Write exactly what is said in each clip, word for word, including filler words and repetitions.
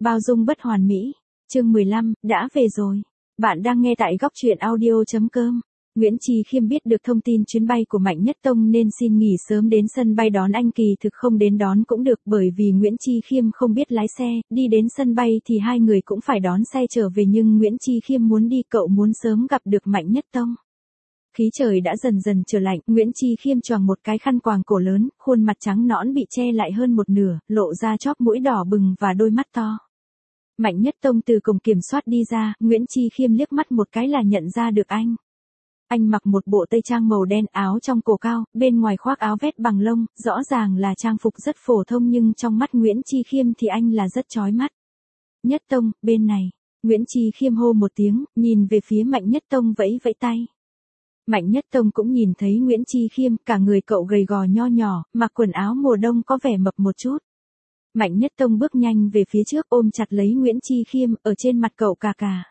Bao dung bất hoàn mỹ. Chương mười lăm, đã về rồi. Bạn đang nghe tại góc truyện audio chấm com. Nguyễn Chi Khiêm biết được thông tin chuyến bay của Mạnh Nhất Tông nên xin nghỉ sớm đến sân bay đón anh, kỳ thực không đến đón cũng được bởi vì Nguyễn Chi Khiêm không biết lái xe, đi đến sân bay thì hai người cũng phải đón xe trở về, nhưng Nguyễn Chi Khiêm muốn đi, cậu muốn sớm gặp được Mạnh Nhất Tông. Khí trời đã dần dần trở lạnh, Nguyễn Chi Khiêm choàng một cái khăn quàng cổ lớn, khuôn mặt trắng nõn bị che lại hơn một nửa, lộ ra chóp mũi đỏ bừng và đôi mắt to. Mạnh Nhất Tông từ cổng kiểm soát đi ra, Nguyễn Chi Khiêm liếc mắt một cái là nhận ra được anh. Anh mặc một bộ tây trang màu đen, áo trong cổ cao, bên ngoài khoác áo vest bằng lông, rõ ràng là trang phục rất phổ thông nhưng trong mắt Nguyễn Chi Khiêm thì anh là rất chói mắt. Nhất Tông, bên này. Nguyễn Chi Khiêm hô một tiếng, nhìn về phía Mạnh Nhất Tông vẫy vẫy tay. Mạnh Nhất Tông cũng nhìn thấy Nguyễn Chi Khiêm, cả người cậu gầy gò nho nhỏ, mặc quần áo mùa đông có vẻ mập một chút. Mạnh Nhất Tông bước nhanh về phía trước ôm chặt lấy Nguyễn Chi Khiêm, ở trên mặt cậu cà cà.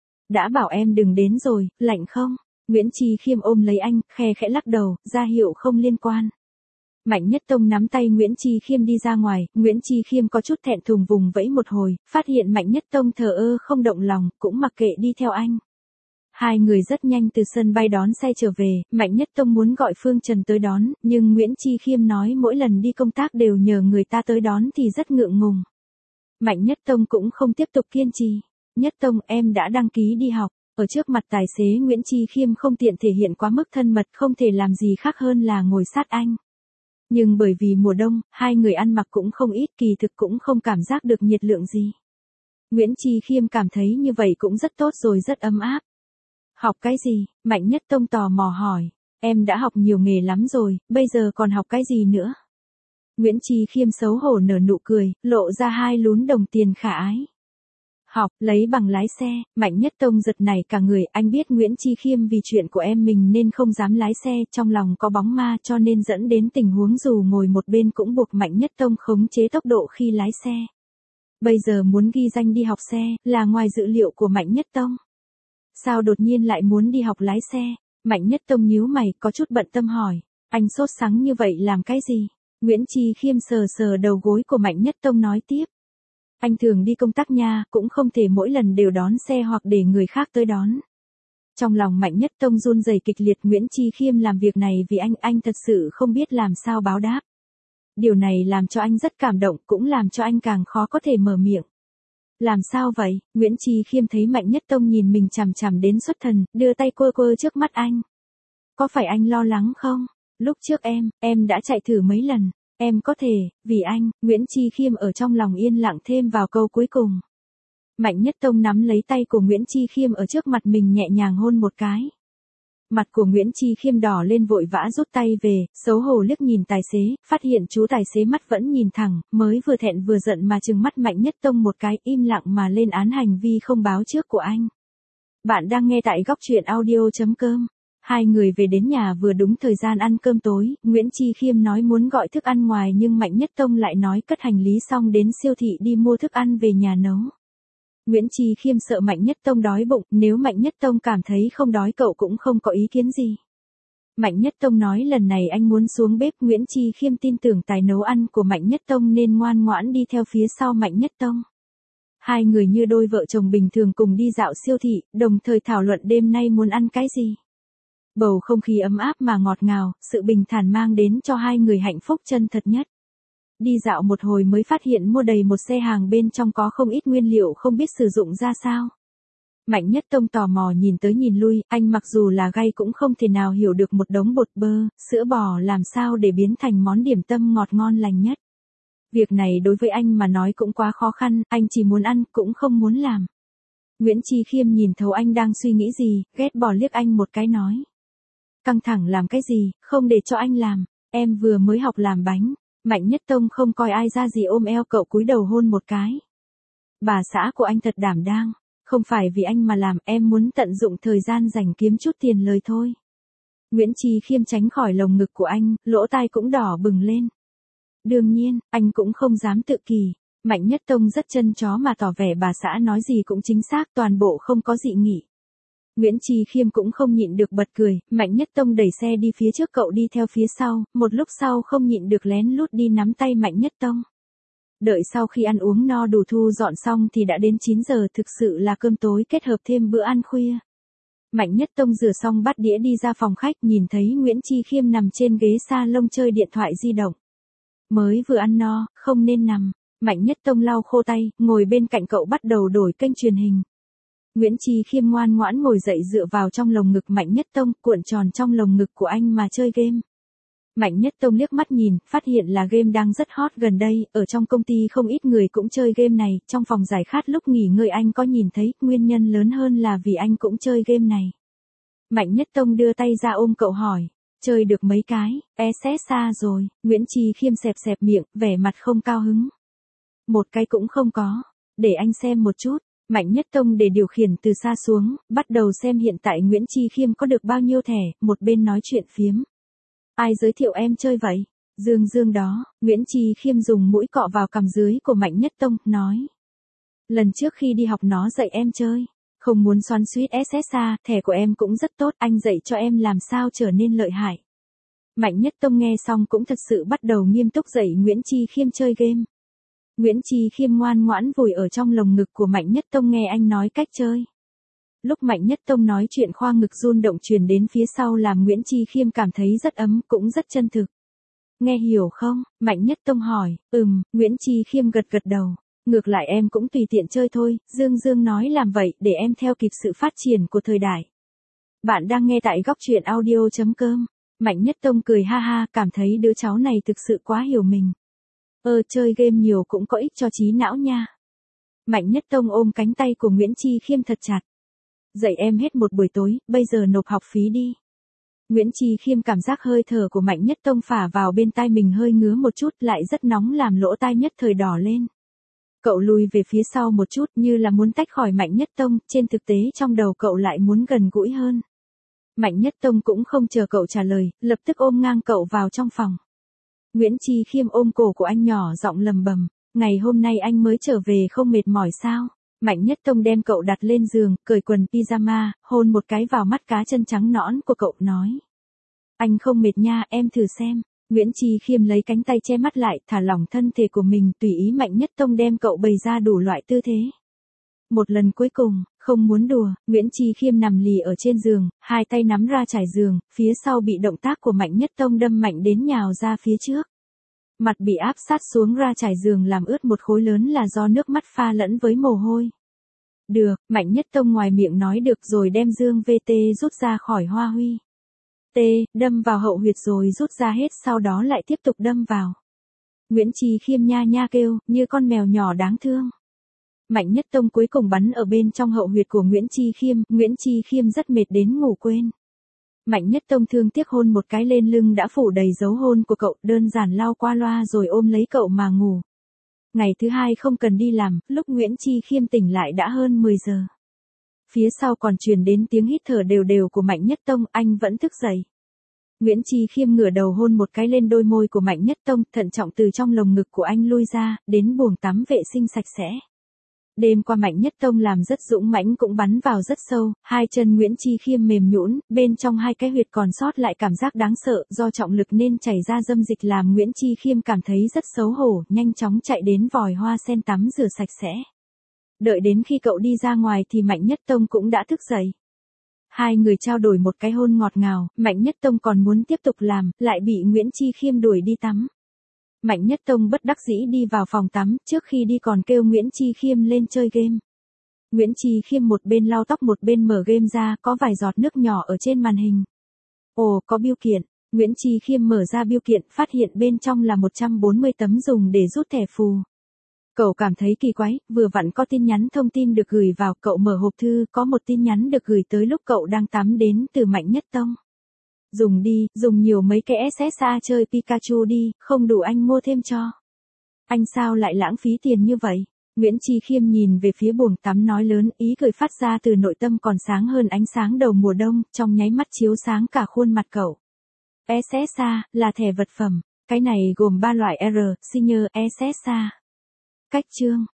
Đã bảo em đừng đến rồi, lạnh không? Nguyễn Chi Khiêm ôm lấy anh, khe khẽ lắc đầu, ra hiệu không liên quan. Mạnh Nhất Tông nắm tay Nguyễn Chi Khiêm đi ra ngoài, Nguyễn Chi Khiêm có chút thẹn thùng vùng vẫy một hồi, phát hiện Mạnh Nhất Tông thờ ơ không động lòng, cũng mặc kệ đi theo anh. Hai người rất nhanh từ sân bay đón xe trở về, Mạnh Nhất Tông muốn gọi Phương Trần tới đón, nhưng Nguyễn Chi Khiêm nói mỗi lần đi công tác đều nhờ người ta tới đón thì rất ngượng ngùng. Mạnh Nhất Tông cũng không tiếp tục kiên trì. Nhất Tông, em đã đăng ký đi học. Ở trước mặt tài xế Nguyễn Chi Khiêm không tiện thể hiện quá mức thân mật, không thể làm gì khác hơn là ngồi sát anh. Nhưng bởi vì mùa đông, hai người ăn mặc cũng không ít, kỳ thực cũng không cảm giác được nhiệt lượng gì. Nguyễn Chi Khiêm cảm thấy như vậy cũng rất tốt rồi, rất ấm áp. Học cái gì? Mạnh Nhất Tông tò mò hỏi. Em đã học nhiều nghề lắm rồi, bây giờ còn học cái gì nữa? Nguyễn Chi Khiêm xấu hổ nở nụ cười, lộ ra hai lún đồng tiền khả ái. Học, lấy bằng lái xe. Mạnh Nhất Tông giật nảy cả người, anh biết Nguyễn Chi Khiêm vì chuyện của em mình nên không dám lái xe, trong lòng có bóng ma cho nên dẫn đến tình huống dù ngồi một bên cũng buộc Mạnh Nhất Tông khống chế tốc độ khi lái xe. Bây giờ muốn ghi danh đi học xe, là ngoài dự liệu của Mạnh Nhất Tông. Sao đột nhiên lại muốn đi học lái xe? Mạnh Nhất Tông nhíu mày, có chút bận tâm hỏi. Anh sốt sắng như vậy làm cái gì? Nguyễn Chi Khiêm sờ sờ đầu gối của Mạnh Nhất Tông nói tiếp. Anh thường đi công tác nha, cũng không thể mỗi lần đều đón xe hoặc để người khác tới đón. Trong lòng Mạnh Nhất Tông run rẩy kịch liệt, Nguyễn Chi Khiêm làm việc này vì anh, anh thật sự không biết làm sao báo đáp. Điều này làm cho anh rất cảm động, cũng làm cho anh càng khó có thể mở miệng. Làm sao vậy? Nguyễn Chi Khiêm thấy Mạnh Nhất Tông nhìn mình chằm chằm đến xuất thần, đưa tay quơ quơ trước mắt anh. Có phải anh lo lắng không? Lúc trước em, em đã chạy thử mấy lần. Em có thể, vì anh. Nguyễn Chi Khiêm ở trong lòng yên lặng thêm vào câu cuối cùng. Mạnh Nhất Tông nắm lấy tay của Nguyễn Chi Khiêm ở trước mặt mình nhẹ nhàng hôn một cái. Mặt của Nguyễn Chi Khiêm đỏ lên vội vã rút tay về, xấu hổ liếc nhìn tài xế, phát hiện chú tài xế mắt vẫn nhìn thẳng, mới vừa thẹn vừa giận mà trừng mắt Mạnh Nhất Tông một cái, im lặng mà lên án hành vi không báo trước của anh. Bạn đang nghe tại góc truyện audio chấm com. Hai người về đến nhà vừa đúng thời gian ăn cơm tối, Nguyễn Chi Khiêm nói muốn gọi thức ăn ngoài nhưng Mạnh Nhất Tông lại nói cất hành lý xong đến siêu thị đi mua thức ăn về nhà nấu. Nguyễn Chi Khiêm sợ Mạnh Nhất Tông đói bụng, nếu Mạnh Nhất Tông cảm thấy không đói cậu cũng không có ý kiến gì. Mạnh Nhất Tông nói lần này anh muốn xuống bếp, Nguyễn Chi Khiêm tin tưởng tài nấu ăn của Mạnh Nhất Tông nên ngoan ngoãn đi theo phía sau Mạnh Nhất Tông. Hai người như đôi vợ chồng bình thường cùng đi dạo siêu thị, đồng thời thảo luận đêm nay muốn ăn cái gì. Bầu không khí ấm áp mà ngọt ngào, sự bình thản mang đến cho hai người hạnh phúc chân thật nhất. Đi dạo một hồi mới phát hiện mua đầy một xe hàng, bên trong có không ít nguyên liệu không biết sử dụng ra sao. Mạnh Nhất Tông tò mò nhìn tới nhìn lui, anh mặc dù là gay cũng không thể nào hiểu được một đống bột bơ, sữa bò làm sao để biến thành món điểm tâm ngọt ngon lành nhất. Việc này đối với anh mà nói cũng quá khó khăn, anh chỉ muốn ăn, cũng không muốn làm. Nguyễn Chi Khiêm nhìn thấu anh đang suy nghĩ gì, ghét bỏ liếc anh một cái nói. Căng thẳng làm cái gì, không để cho anh làm, em vừa mới học làm bánh. Mạnh Nhất Tông không coi ai ra gì ôm eo cậu cúi đầu hôn một cái. Bà xã của anh thật đảm đang, không phải vì anh mà làm, em muốn tận dụng thời gian dành kiếm chút tiền lời thôi. Nguyễn Chi Khiêm tránh khỏi lồng ngực của anh, lỗ tai cũng đỏ bừng lên. Đương nhiên, anh cũng không dám tự kỷ. Mạnh Nhất Tông rất chân chó mà tỏ vẻ bà xã nói gì cũng chính xác, toàn bộ không có dị nghị. Nguyễn Chi Khiêm cũng không nhịn được bật cười, Mạnh Nhất Tông đẩy xe đi phía trước, cậu đi theo phía sau, một lúc sau không nhịn được lén lút đi nắm tay Mạnh Nhất Tông. Đợi sau khi ăn uống no đủ thu dọn xong thì đã đến chín giờ, thực sự là cơm tối kết hợp thêm bữa ăn khuya. Mạnh Nhất Tông rửa xong bát đĩa đi ra phòng khách, nhìn thấy Nguyễn Chi Khiêm nằm trên ghế salon chơi điện thoại di động. Mới vừa ăn no, không nên nằm. Mạnh Nhất Tông lau khô tay, ngồi bên cạnh cậu bắt đầu đổi kênh truyền hình. Nguyễn Chi Khiêm ngoan ngoãn ngồi dậy dựa vào trong lồng ngực Mạnh Nhất Tông, cuộn tròn trong lồng ngực của anh mà chơi game. Mạnh Nhất Tông liếc mắt nhìn, phát hiện là game đang rất hot gần đây, ở trong công ty không ít người cũng chơi game này, trong phòng giải khát lúc nghỉ ngơi anh có nhìn thấy, nguyên nhân lớn hơn là vì anh cũng chơi game này. Mạnh Nhất Tông đưa tay ra ôm cậu hỏi, chơi được mấy cái, e xé xa rồi, Nguyễn Chi Khiêm xẹp xẹp miệng, vẻ mặt không cao hứng. Một cái cũng không có, để anh xem một chút. Mạnh Nhất Tông để điều khiển từ xa xuống, bắt đầu xem hiện tại Nguyễn Chi Khiêm có được bao nhiêu thẻ, một bên nói chuyện phiếm. Ai giới thiệu em chơi vậy? Dương Dương đó, Nguyễn Chi Khiêm dùng mũi cọ vào cằm dưới của Mạnh Nhất Tông, nói. Lần trước khi đi học nó dạy em chơi. Không muốn xoắn xuýt ét ét a, thẻ của em cũng rất tốt, anh dạy cho em làm sao trở nên lợi hại. Mạnh Nhất Tông nghe xong cũng thật sự bắt đầu nghiêm túc dạy Nguyễn Chi Khiêm chơi game. Nguyễn Chi Khiêm ngoan ngoãn vùi ở trong lồng ngực của Mạnh Nhất Tông nghe anh nói cách chơi. Lúc Mạnh Nhất Tông nói chuyện khoang ngực run động truyền đến phía sau làm Nguyễn Chi Khiêm cảm thấy rất ấm, cũng rất chân thực. Nghe hiểu không? Mạnh Nhất Tông hỏi. Ừm, Nguyễn Chi Khiêm gật gật đầu. Ngược lại em cũng tùy tiện chơi thôi, Dương Dương nói làm vậy để em theo kịp sự phát triển của thời đại. Bạn đang nghe tại góc truyện audio chấm com. Mạnh Nhất Tông cười ha ha, cảm thấy đứa cháu này thực sự quá hiểu mình. Ơ chơi game nhiều cũng có ích cho trí não nha. Mạnh Nhất Tông ôm cánh tay của Nguyễn Chi Khiêm thật chặt. Dạy em hết một buổi tối, bây giờ nộp học phí đi. Nguyễn Chi Khiêm cảm giác hơi thở của Mạnh Nhất Tông phả vào bên tai mình hơi ngứa một chút, lại rất nóng làm lỗ tai nhất thời đỏ lên. Cậu lùi về phía sau một chút như là muốn tách khỏi Mạnh Nhất Tông, trên thực tế trong đầu cậu lại muốn gần gũi hơn. Mạnh Nhất Tông cũng không chờ cậu trả lời, lập tức ôm ngang cậu vào trong phòng. Nguyễn Chi Khiêm ôm cổ của anh nhỏ giọng lầm bầm, ngày hôm nay anh mới trở về không mệt mỏi sao? Mạnh Nhất Tông đem cậu đặt lên giường, cởi quần pyjama, hôn một cái vào mắt cá chân trắng nõn của cậu, nói. Anh không mệt nha, em thử xem. Nguyễn Chi Khiêm lấy cánh tay che mắt lại, thả lỏng thân thể của mình, tùy ý Mạnh Nhất Tông đem cậu bày ra đủ loại tư thế. Một lần cuối cùng, không muốn đùa, Nguyễn Chi Khiêm nằm lì ở trên giường, hai tay nắm ra trải giường, phía sau bị động tác của Mạnh Nhất Tông đâm mạnh đến nhào ra phía trước. Mặt bị áp sát xuống ra trải giường làm ướt một khối lớn là do nước mắt pha lẫn với mồ hôi. Được, Mạnh Nhất Tông ngoài miệng nói được rồi đem dương vê tê rút ra khỏi hoa huy. T, đâm vào hậu huyệt rồi rút ra hết, sau đó lại tiếp tục đâm vào. Nguyễn Chi Khiêm nha nha kêu, như con mèo nhỏ đáng thương. Mạnh Nhất Tông cuối cùng bắn ở bên trong hậu huyệt của Nguyễn Chi Khiêm, Nguyễn Chi Khiêm rất mệt đến ngủ quên. Mạnh Nhất Tông thương tiếc hôn một cái lên lưng đã phủ đầy dấu hôn của cậu, đơn giản lau qua loa rồi ôm lấy cậu mà ngủ. Ngày thứ hai không cần đi làm, lúc Nguyễn Chi Khiêm tỉnh lại đã hơn mười giờ. Phía sau còn truyền đến tiếng hít thở đều đều của Mạnh Nhất Tông, anh vẫn thức dậy. Nguyễn Chi Khiêm ngửa đầu hôn một cái lên đôi môi của Mạnh Nhất Tông, thận trọng từ trong lồng ngực của anh lui ra, đến buồng tắm vệ sinh sạch sẽ. Đêm qua Mạnh Nhất Tông làm rất dũng mãnh cũng bắn vào rất sâu, hai chân Nguyễn Chi Khiêm mềm nhũn, bên trong hai cái huyệt còn sót lại cảm giác đáng sợ, do trọng lực nên chảy ra dâm dịch làm Nguyễn Chi Khiêm cảm thấy rất xấu hổ, nhanh chóng chạy đến vòi hoa sen tắm rửa sạch sẽ. Đợi đến khi cậu đi ra ngoài thì Mạnh Nhất Tông cũng đã thức dậy. Hai người trao đổi một cái hôn ngọt ngào, Mạnh Nhất Tông còn muốn tiếp tục làm, lại bị Nguyễn Chi Khiêm đuổi đi tắm. Mạnh Nhất Tông bất đắc dĩ đi vào phòng tắm, trước khi đi còn kêu Nguyễn Chi Khiêm lên chơi game. Nguyễn Chi Khiêm một bên lau tóc một bên mở game ra, có vài giọt nước nhỏ ở trên màn hình. Ồ, có bưu kiện. Nguyễn Chi Khiêm mở ra bưu kiện, phát hiện bên trong là một trăm bốn mươi tấm dùng để rút thẻ phù. Cậu cảm thấy kỳ quái, vừa vặn có tin nhắn thông tin được gửi vào, cậu mở hộp thư, có một tin nhắn được gửi tới lúc cậu đang tắm đến từ Mạnh Nhất Tông. Dùng đi, dùng nhiều mấy cái ét ét a chơi Pikachu đi, không đủ anh mua thêm cho. Anh sao lại lãng phí tiền như vậy? Nguyễn Chi Khiêm nhìn về phía buồng tắm nói lớn, ý cười phát ra từ nội tâm còn sáng hơn ánh sáng đầu mùa đông, trong nháy mắt chiếu sáng cả khuôn mặt cậu. ét ét a, là thẻ vật phẩm. Cái này gồm ba loại R, Senior, ét ét a. Cách chương.